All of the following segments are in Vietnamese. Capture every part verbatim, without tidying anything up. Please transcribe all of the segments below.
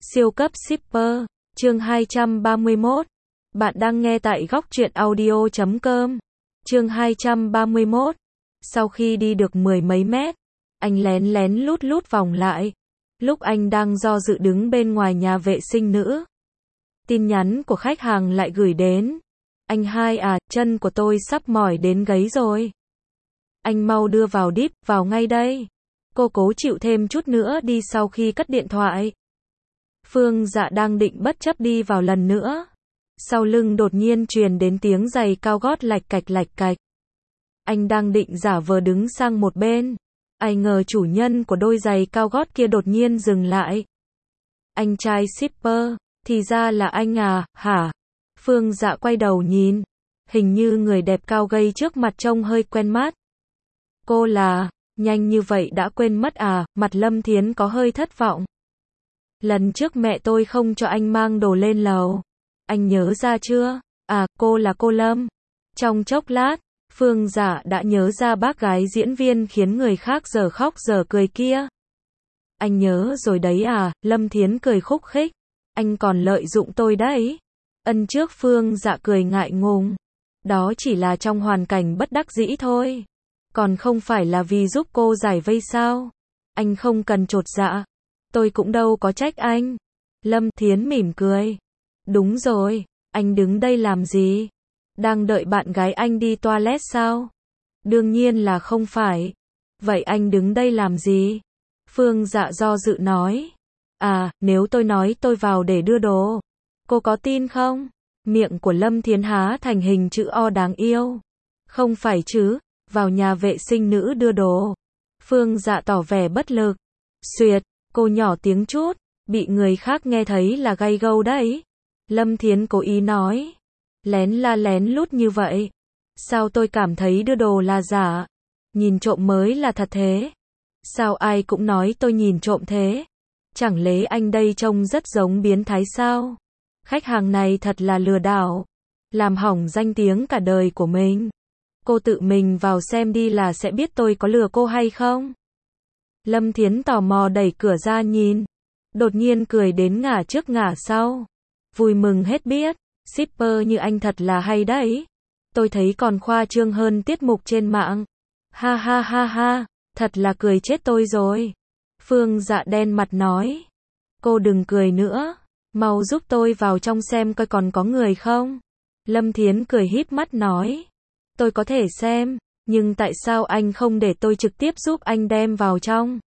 Siêu cấp shipper, chương hai trăm ba mươi mốt. Bạn đang nghe tại góc truyện audio chấm com. Chương hai trăm ba mươi mốt. Sau khi đi được mười mấy mét, anh lén lén lút lút vòng lại. Lúc anh đang do dự đứng bên ngoài nhà vệ sinh nữ, tin nhắn của khách hàng lại gửi đến. Anh hai à, chân của tôi sắp mỏi đến gáy rồi. Anh mau đưa vào deep, vào ngay đây. Cô cố chịu thêm chút nữa đi. Sau khi cất điện thoại, Phương Dạ đang định bất chấp đi vào lần nữa. Sau lưng đột nhiên truyền đến tiếng giày cao gót lạch cạch lạch cạch. Anh đang định giả vờ đứng sang một bên, ai ngờ chủ nhân của đôi giày cao gót kia đột nhiên dừng lại. Anh trai shipper, thì ra là anh à, hả? Phương Dạ quay đầu nhìn, hình như người đẹp cao gầy trước mặt trông hơi quen mắt. Cô là, nhanh như vậy đã quên mất à? Mặt Lâm Thiến có hơi thất vọng. Lần trước mẹ tôi không cho anh mang đồ lên lầu. Anh nhớ ra chưa? À, cô là cô Lâm. Trong chốc lát, Phương Dạ đã nhớ ra bác gái diễn viên khiến người khác giờ khóc giờ cười kia. Anh nhớ rồi đấy à? Lâm Thiến cười khúc khích. Anh còn lợi dụng tôi đấy. Ân trước Phương Dạ cười ngại ngùng. Đó chỉ là trong hoàn cảnh bất đắc dĩ thôi. Còn không phải là vì giúp cô giải vây sao? Anh không cần chột dạ. Tôi cũng đâu có trách anh. Lâm Thiến mỉm cười. Đúng rồi, anh đứng đây làm gì? Đang đợi bạn gái anh đi toilet sao? Đương nhiên là không phải. Vậy anh đứng đây làm gì? Phương Dạ do dự nói. À, nếu tôi nói tôi vào để đưa đồ, cô có tin không? Miệng của Lâm Thiến há thành hình chữ O đáng yêu. Không phải chứ, vào nhà vệ sinh nữ đưa đồ. Phương Dạ tỏ vẻ bất lực. Xuyệt, cô nhỏ tiếng chút, bị người khác nghe thấy là gay gâu đấy. Lâm Thiến cố ý nói. Lén la lén lút như vậy. Sao tôi cảm thấy đưa đồ là giả? Nhìn trộm mới là thật thế. Sao ai cũng nói tôi nhìn trộm thế? Chẳng lẽ anh đây trông rất giống biến thái sao? Khách hàng này thật là lừa đảo. Làm hỏng danh tiếng cả đời của mình. Cô tự mình vào xem đi là sẽ biết tôi có lừa cô hay không? Lâm Thiến tò mò đẩy cửa ra nhìn. Đột nhiên cười đến ngả trước ngả sau. Vui mừng hết biết. Shipper như anh thật là hay đấy. Tôi thấy còn khoa trương hơn tiết mục trên mạng. Ha ha ha ha. Thật là cười chết tôi rồi. Phương Dạ đen mặt nói. Cô đừng cười nữa. Mau giúp tôi vào trong xem coi còn có người không. Lâm Thiến cười híp mắt nói. Tôi có thể xem. Nhưng tại sao anh không để tôi trực tiếp giúp anh đem vào trong?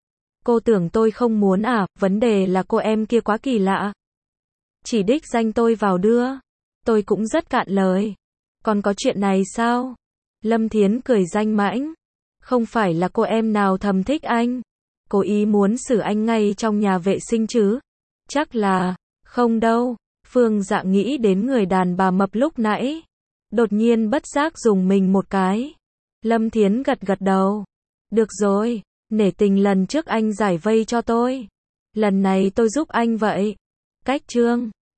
Cô tưởng tôi không muốn à? Vấn đề là cô em kia quá kỳ lạ. Chỉ đích danh tôi vào đưa. Tôi cũng rất cạn lời. Còn có chuyện này sao? Lâm Thiến cười danh mãnh. Không phải là cô em nào thầm thích anh, cố ý muốn xử anh ngay trong nhà vệ sinh chứ? Chắc là, không đâu. Phương Dạ nghĩ đến người đàn bà mập lúc nãy. Đột nhiên bất giác dùng mình một cái. Lâm Thiến gật gật đầu. Được rồi, nể tình lần trước anh giải vây cho tôi. Lần này tôi giúp anh vậy. Cách chương